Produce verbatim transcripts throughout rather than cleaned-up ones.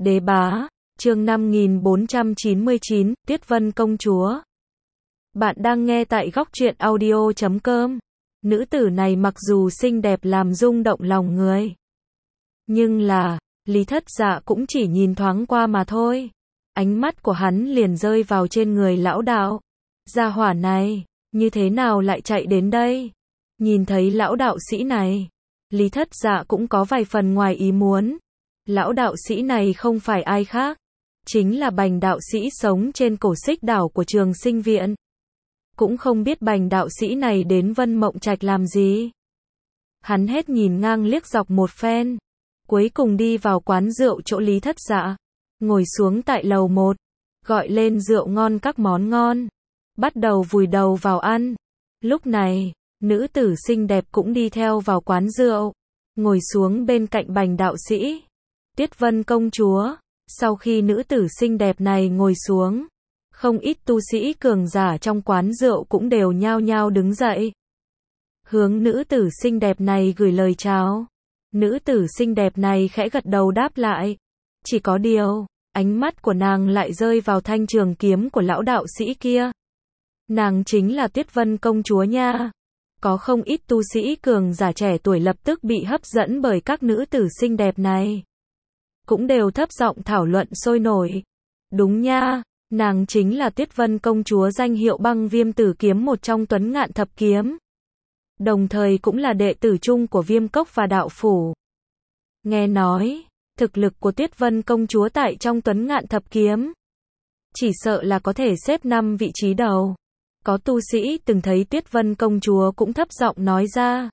Đế bá, chương năm nghìn bốn trăm chín mươi chín, Tuyết Vân công chúa. Bạn đang nghe tại góc truyện audio chấm com. Nữ tử này mặc dù xinh đẹp làm rung động lòng người, nhưng là, Lý Thất Dạ cũng chỉ nhìn thoáng qua mà thôi. Ánh mắt của hắn liền rơi vào trên người lão đạo. Gia hỏa này, như thế nào lại chạy đến đây? Nhìn thấy lão đạo sĩ này, Lý Thất Dạ cũng có vài phần ngoài ý muốn. Lão đạo sĩ này không phải ai khác, chính là Bành đạo sĩ sống trên cổ xích đảo của Trường Sinh Viện. Cũng không biết Bành đạo sĩ này đến Vân Mộng Trạch làm gì. Hắn hết nhìn ngang liếc dọc một phen, cuối cùng đi vào quán rượu chỗ Lý Thất Dạ, ngồi xuống tại lầu một, gọi lên rượu ngon các món ngon, bắt đầu vùi đầu vào ăn. Lúc này, nữ tử xinh đẹp cũng đi theo vào quán rượu, ngồi xuống bên cạnh Bành đạo sĩ. Tuyết Vân công chúa, sau khi nữ tử xinh đẹp này ngồi xuống, không ít tu sĩ cường giả trong quán rượu cũng đều nhao nhao đứng dậy, hướng nữ tử xinh đẹp này gửi lời chào. Nữ tử xinh đẹp này khẽ gật đầu đáp lại. Chỉ có điều, ánh mắt của nàng lại rơi vào thanh trường kiếm của lão đạo sĩ kia. Nàng chính là Tuyết Vân công chúa nha. Có không ít tu sĩ cường giả trẻ tuổi lập tức bị hấp dẫn bởi các nữ tử xinh đẹp này, cũng đều thấp giọng thảo luận sôi nổi. Đúng nha, nàng chính là Tuyết Vân công chúa danh hiệu Băng Viêm Tử Kiếm, một trong Tuấn Ngạn Thập Kiếm, đồng thời cũng là đệ tử chung của Viêm Cốc và đạo phủ. Nghe nói, thực lực của Tuyết Vân công chúa tại trong Tuấn Ngạn Thập Kiếm, chỉ sợ là có thể xếp năm vị trí đầu. Có tu sĩ từng thấy Tuyết Vân công chúa cũng thấp giọng nói ra.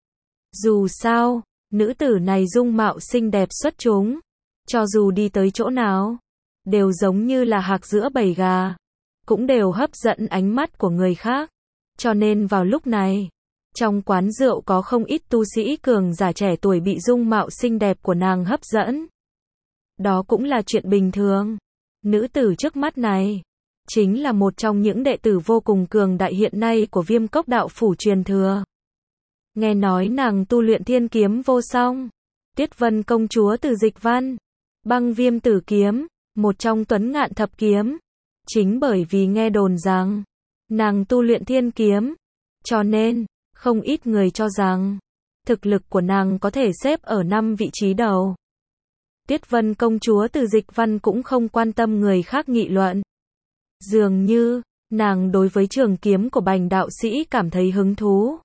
Dù sao, nữ tử này dung mạo xinh đẹp xuất chúng, cho dù đi tới chỗ nào, đều giống như là hạc giữa bầy gà, cũng đều hấp dẫn ánh mắt của người khác. Cho nên vào lúc này, trong quán rượu có không ít tu sĩ cường giả trẻ tuổi bị dung mạo xinh đẹp của nàng hấp dẫn. Đó cũng là chuyện bình thường. Nữ tử trước mắt này, chính là một trong những đệ tử vô cùng cường đại hiện nay của Viêm Cốc đạo phủ truyền thừa. Nghe nói nàng tu luyện thiên kiếm vô song. Tuyết Vân công chúa từ Dịch Văn, Băng Viêm Tử Kiếm, một trong Tuấn Ngạn Thập Kiếm. Chính bởi vì nghe đồn rằng nàng tu luyện thiên kiếm, cho nên không ít người cho rằng thực lực của nàng có thể xếp ở năm vị trí đầu. Tuyết Vân công chúa từ Dịch Văn cũng không quan tâm người khác nghị luận. Dường như, nàng đối với trường kiếm của Bành đạo sĩ cảm thấy hứng thú.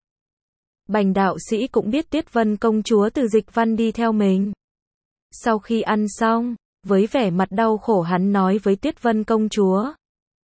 Bành đạo sĩ cũng biết Tuyết Vân công chúa từ Dịch Văn đi theo mình. Sau khi ăn xong, với vẻ mặt đau khổ hắn nói với Tuyết Vân công chúa.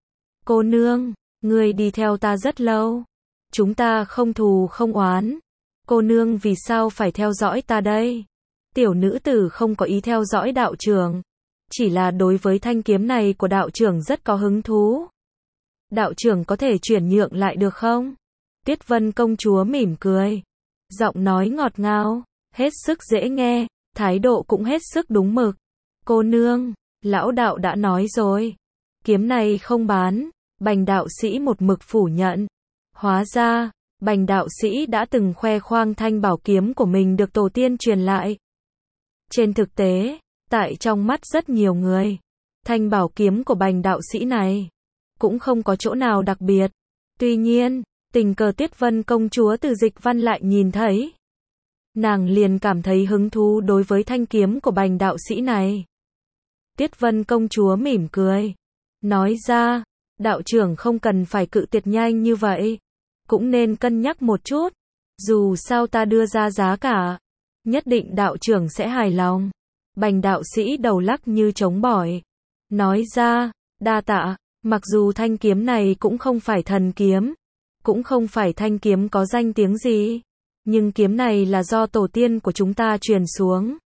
Cô nương, ngươi đi theo ta rất lâu. Chúng ta không thù không oán. Cô nương vì sao phải theo dõi ta đây? Tiểu nữ tử không có ý theo dõi đạo trưởng, chỉ là đối với thanh kiếm này của đạo trưởng rất có hứng thú. Đạo trưởng có thể chuyển nhượng lại được không? Tuyết Vân công chúa mỉm cười, giọng nói ngọt ngào, hết sức dễ nghe, thái độ cũng hết sức đúng mực. Cô nương, lão đạo đã nói rồi, kiếm này không bán. Bành đạo sĩ một mực phủ nhận. Hóa ra, Bành đạo sĩ đã từng khoe khoang thanh bảo kiếm của mình được tổ tiên truyền lại. Trên thực tế, tại trong mắt rất nhiều người, thanh bảo kiếm của Bành đạo sĩ này cũng không có chỗ nào đặc biệt. Tuy nhiên, tình cờ Tuyết Vân công chúa từ Dịch Văn lại nhìn thấy, nàng liền cảm thấy hứng thú đối với thanh kiếm của Bành đạo sĩ này. Tuyết Vân công chúa mỉm cười, nói ra, đạo trưởng không cần phải cự tuyệt nhanh như vậy, cũng nên cân nhắc một chút. Dù sao ta đưa ra giá cả, nhất định đạo trưởng sẽ hài lòng. Bành đạo sĩ đầu lắc như trống bỏi, nói ra, đa tạ. Mặc dù thanh kiếm này cũng không phải thần kiếm, cũng không phải thanh kiếm có danh tiếng gì, nhưng kiếm này là do tổ tiên của chúng ta truyền xuống,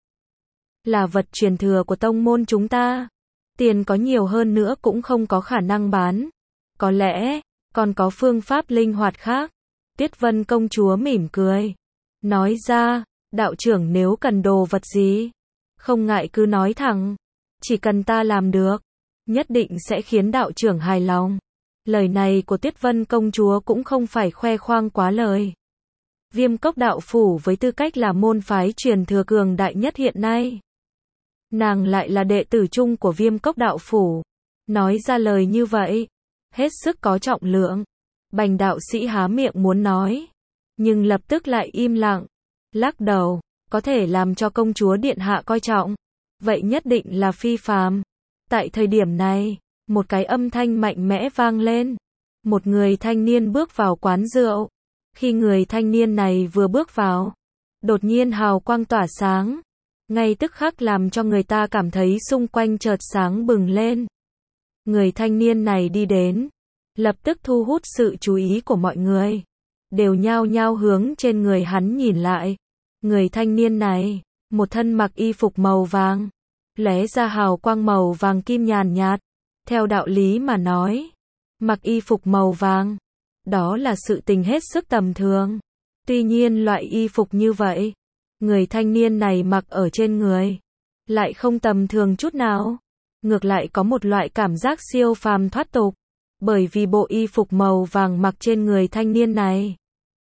là vật truyền thừa của tông môn chúng ta. Tiền có nhiều hơn nữa cũng không có khả năng bán. Có lẽ, còn có phương pháp linh hoạt khác. Tuyết Vân công chúa mỉm cười, nói ra, đạo trưởng nếu cần đồ vật gì, không ngại cứ nói thẳng, chỉ cần ta làm được, nhất định sẽ khiến đạo trưởng hài lòng. Lời này của Tuyết Vân công chúa cũng không phải khoe khoang quá lời. Viêm Cốc đạo phủ với tư cách là môn phái truyền thừa cường đại nhất hiện nay, Nàng lại là đệ tử chung của Viêm Cốc đạo phủ. Nói ra lời như vậy, hết sức có trọng lượng. Bành đạo sĩ há miệng muốn nói, nhưng lập tức lại im lặng, lắc đầu, có thể làm cho công chúa điện hạ coi trọng, vậy nhất định là phi phàm. Tại thời điểm này, một cái âm thanh mạnh mẽ vang lên. Một người thanh niên bước vào quán rượu. Khi người thanh niên này vừa bước vào, đột nhiên hào quang tỏa sáng, ngay tức khắc làm cho người ta cảm thấy xung quanh chợt sáng bừng lên. Người thanh niên này đi đến, lập tức thu hút sự chú ý của mọi người, đều nhao nhao hướng trên người hắn nhìn lại. Người thanh niên này, một thân mặc y phục màu vàng, lóe ra hào quang màu vàng kim nhàn nhạt. Theo đạo lý mà nói, mặc y phục màu vàng, đó là sự tình hết sức tầm thường. Tuy nhiên loại y phục như vậy, người thanh niên này mặc ở trên người, lại không tầm thường chút nào. Ngược lại có một loại cảm giác siêu phàm thoát tục, bởi vì bộ y phục màu vàng mặc trên người thanh niên này,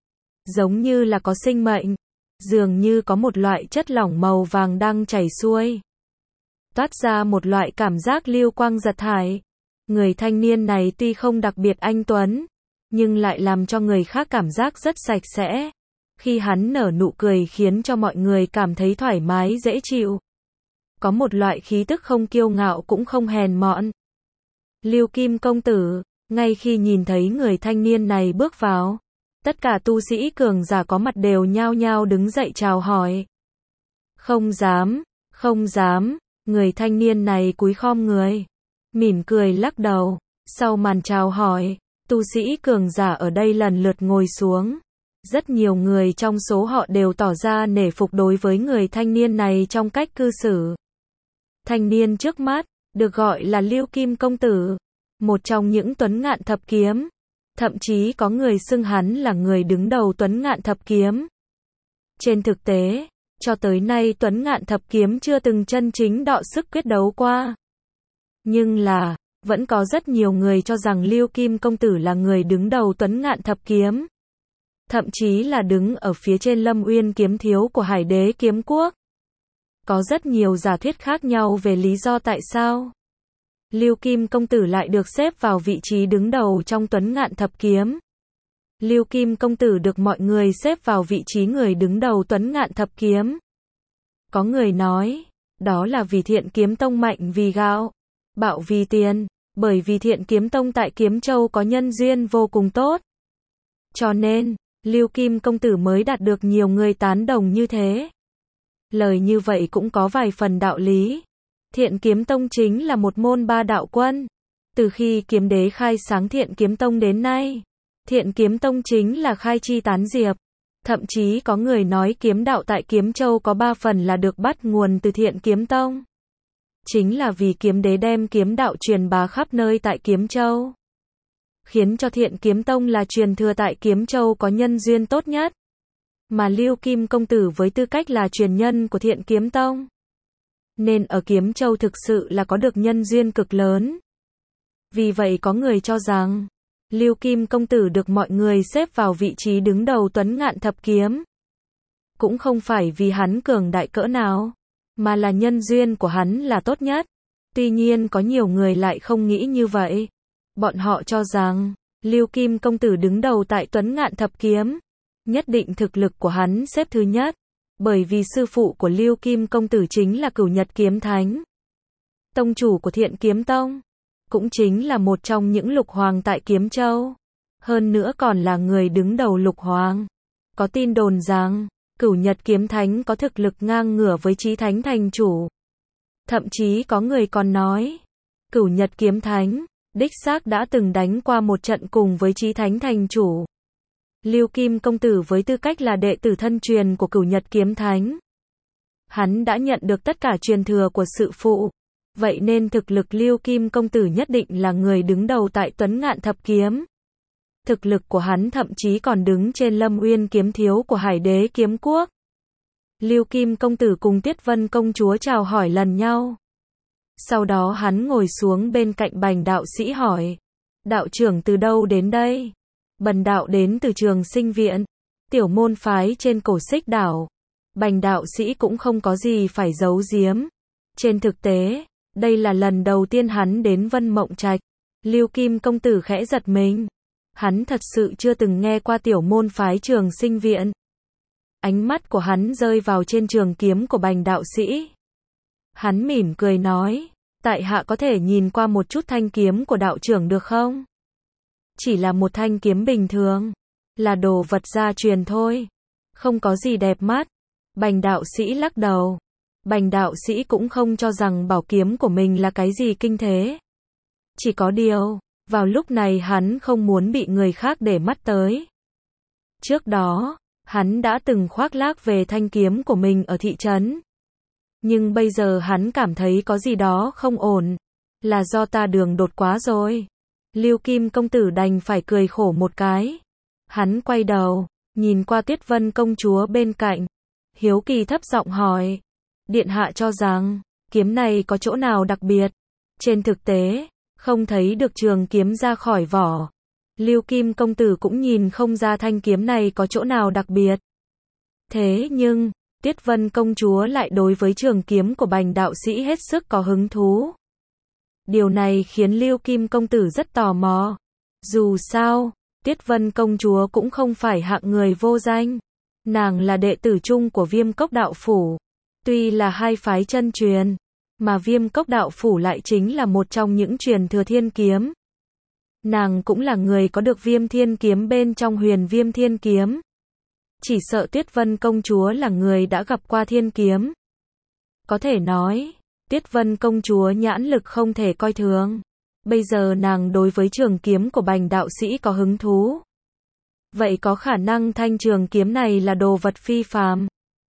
giống như là có sinh mệnh, dường như có một loại chất lỏng màu vàng đang chảy xuôi, toát ra một loại cảm giác lưu quang giật thải. Người thanh niên này tuy không đặc biệt anh tuấn, nhưng lại làm cho người khác cảm giác rất sạch sẽ. Khi hắn nở nụ cười khiến cho mọi người cảm thấy thoải mái dễ chịu. Có một loại khí tức không kiêu ngạo cũng không hèn mọn. Lưu Kim công tử, ngay khi nhìn thấy người thanh niên này bước vào, tất cả tu sĩ cường giả có mặt đều nhao nhao đứng dậy chào hỏi. Không dám, không dám, người thanh niên này cúi khom người, mỉm cười lắc đầu. Sau màn chào hỏi, tu sĩ cường giả ở đây lần lượt ngồi xuống. Rất nhiều người trong số họ đều tỏ ra nể phục đối với người thanh niên này trong cách cư xử. Thanh niên trước mắt, được gọi là Lưu Kim công tử, một trong những tuấn ngạn thập kiếm. Thậm chí có người xưng hắn là người đứng đầu tuấn ngạn thập kiếm. Trên thực tế, cho tới nay tuấn ngạn thập kiếm chưa từng chân chính đọ sức quyết đấu qua. Nhưng là, vẫn có rất nhiều người cho rằng Lưu Kim công tử là người đứng đầu tuấn ngạn thập kiếm. Thậm chí là đứng ở phía trên Lâm Uyên kiếm thiếu của Hải Đế kiếm quốc. Có rất nhiều giả thuyết khác nhau về lý do tại sao Lưu Kim công tử lại được xếp vào vị trí đứng đầu trong tuấn ngạn thập kiếm. Lưu Kim công tử được mọi người xếp vào vị trí người đứng đầu tuấn ngạn thập kiếm. Có người nói, đó là vì Thiện Kiếm Tông mạnh vì gạo, bạo vì tiền, bởi vì Thiện Kiếm Tông tại Kiếm Châu có nhân duyên vô cùng tốt. Cho nên, Lưu Kim công tử mới đạt được nhiều người tán đồng như thế. Lời như vậy cũng có vài phần đạo lý. Thiện Kiếm Tông chính là một môn ba đạo quân. Từ khi kiếm đế khai sáng Thiện Kiếm Tông đến nay, Thiện Kiếm Tông chính là khai chi tán diệp. Thậm chí có người nói kiếm đạo tại Kiếm Châu có ba phần là được bắt nguồn từ Thiện Kiếm Tông. Chính là vì kiếm đế đem kiếm đạo truyền bá khắp nơi tại Kiếm Châu, khiến cho Thiện Kiếm Tông là truyền thừa tại Kiếm Châu có nhân duyên tốt nhất. Mà Lưu Kim công tử với tư cách là truyền nhân của Thiện Kiếm Tông, nên ở Kiếm Châu thực sự là có được nhân duyên cực lớn. Vì vậy có người cho rằng, Lưu Kim công tử được mọi người xếp vào vị trí đứng đầu tuấn ngạn thập kiếm. Cũng không phải vì hắn cường đại cỡ nào, mà là nhân duyên của hắn là tốt nhất. Tuy nhiên có nhiều người lại không nghĩ như vậy. Bọn họ cho rằng, Lưu Kim công tử đứng đầu tại tuấn ngạn thập kiếm, nhất định thực lực của hắn xếp thứ nhất. Bởi vì sư phụ của Lưu Kim công tử chính là Cửu Nhật Kiếm Thánh, tông chủ của Thiện Kiếm Tông, cũng chính là một trong những lục hoàng tại Kiếm Châu. Hơn nữa còn là người đứng đầu lục hoàng. Có tin đồn rằng, Cửu Nhật Kiếm Thánh có thực lực ngang ngửa với Chí Thánh thành chủ. Thậm chí có người còn nói, Cửu Nhật Kiếm Thánh, đích xác đã từng đánh qua một trận cùng với Chí Thánh thành chủ. Lưu Kim công tử với tư cách là đệ tử thân truyền của Cửu Nhật Kiếm Thánh, hắn đã nhận được tất cả truyền thừa của sư phụ. Vậy nên thực lực Lưu Kim công tử nhất định là người đứng đầu tại tuấn ngạn thập kiếm. Thực lực của hắn thậm chí còn đứng trên Lâm Uyên kiếm thiếu của Hải Đế kiếm quốc. Lưu Kim công tử cùng Tuyết Vân công chúa chào hỏi lần nhau. Sau đó hắn ngồi xuống bên cạnh Bành đạo sĩ hỏi, đạo trưởng từ đâu đến đây? Bần đạo đến từ Trường Sinh Viện, tiểu môn phái trên Cổ Xích đảo. Bành đạo sĩ cũng không có gì phải giấu giếm, Trên thực tế, đây là lần đầu tiên hắn đến Vân Mộng Trạch. Lưu Kim công tử khẽ giật mình. Hắn thật sự chưa từng nghe qua tiểu môn phái Trường Sinh viện. Ánh mắt của hắn rơi vào trên trường kiếm của Bành đạo sĩ. Hắn mỉm cười nói, tại hạ có thể nhìn qua một chút thanh kiếm của đạo trưởng được không? Chỉ là một thanh kiếm bình thường, là đồ vật gia truyền thôi, không có gì đẹp mắt. Bành đạo sĩ lắc đầu. Bành đạo sĩ cũng không cho rằng bảo kiếm của mình là cái gì kinh thế. Chỉ có điều, vào lúc này hắn không muốn bị người khác để mắt tới. Trước đó, hắn đã từng khoác lác về thanh kiếm của mình ở thị trấn. Nhưng bây giờ hắn cảm thấy có gì đó không ổn. Là do ta đường đột quá rồi. Lưu Kim công tử đành phải cười khổ một cái. Hắn quay đầu, nhìn qua Tuyết Vân công chúa bên cạnh. Hiếu kỳ thấp giọng hỏi. Điện hạ cho rằng, kiếm này có chỗ nào đặc biệt? Trên thực tế, không thấy được trường kiếm ra khỏi vỏ. Lưu Kim công tử cũng nhìn không ra thanh kiếm này có chỗ nào đặc biệt. Thế nhưng, Tuyết Vân công chúa lại đối với trường kiếm của Bành đạo sĩ hết sức có hứng thú. Điều này khiến Lưu Kim công tử rất tò mò. Dù sao, Tuyết Vân công chúa cũng không phải hạng người vô danh. Nàng là đệ tử chung của Viêm Cốc đạo phủ. Tuy là hai phái chân truyền, mà Viêm Cốc đạo phủ lại chính là một trong những truyền thừa thiên kiếm. Nàng cũng là người có được Viêm Thiên kiếm bên trong Huyền Viêm Thiên kiếm. Chỉ sợ Tuyết Vân công chúa là người đã gặp qua thiên kiếm. Có thể nói, Tuyết Vân công chúa nhãn lực không thể coi thường. Bây giờ nàng đối với trường kiếm của Bành đạo sĩ có hứng thú. Vậy có khả năng thanh trường kiếm này là đồ vật phi phàm.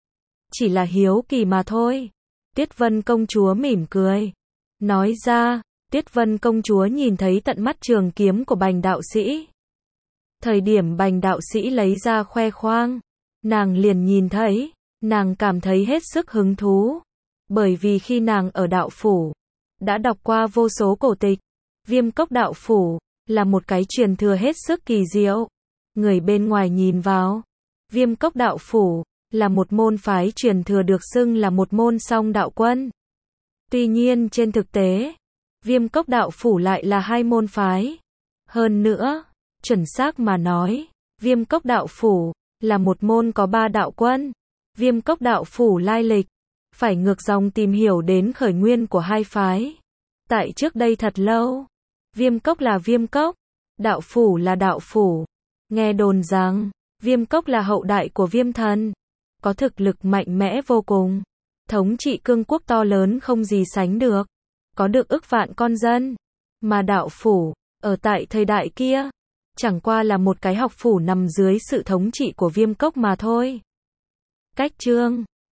Chỉ là hiếu kỳ mà thôi. Tuyết Vân công chúa mỉm cười. Nói ra, Tuyết Vân công chúa nhìn thấy tận mắt trường kiếm của Bành đạo sĩ. Thời điểm Bành đạo sĩ lấy ra khoe khoang, nàng liền nhìn thấy, nàng cảm thấy hết sức hứng thú. Bởi vì khi nàng ở đạo phủ, đã đọc qua vô số cổ tịch. Viêm Cốc đạo phủ, là một cái truyền thừa hết sức kỳ diệu. Người bên ngoài nhìn vào, Viêm Cốc đạo phủ, là một môn phái truyền thừa được xưng là một môn song đạo quân. Tuy nhiên trên thực tế, Viêm Cốc đạo phủ lại là hai môn phái. Hơn nữa, chuẩn xác mà nói, Viêm Cốc đạo phủ, là một môn có ba đạo quân. Viêm Cốc đạo phủ lai lịch, phải ngược dòng tìm hiểu đến khởi nguyên của hai phái. Tại trước đây thật lâu, Viêm Cốc là Viêm Cốc, đạo phủ là đạo phủ. Nghe đồn rằng, Viêm Cốc là hậu đại của Viêm Thần, có thực lực mạnh mẽ vô cùng, thống trị cương quốc to lớn không gì sánh được, có được ức vạn con dân. Mà đạo phủ, ở tại thời đại kia, chẳng qua là một cái học phủ nằm dưới sự thống trị của Viêm Cốc mà thôi. Cách chương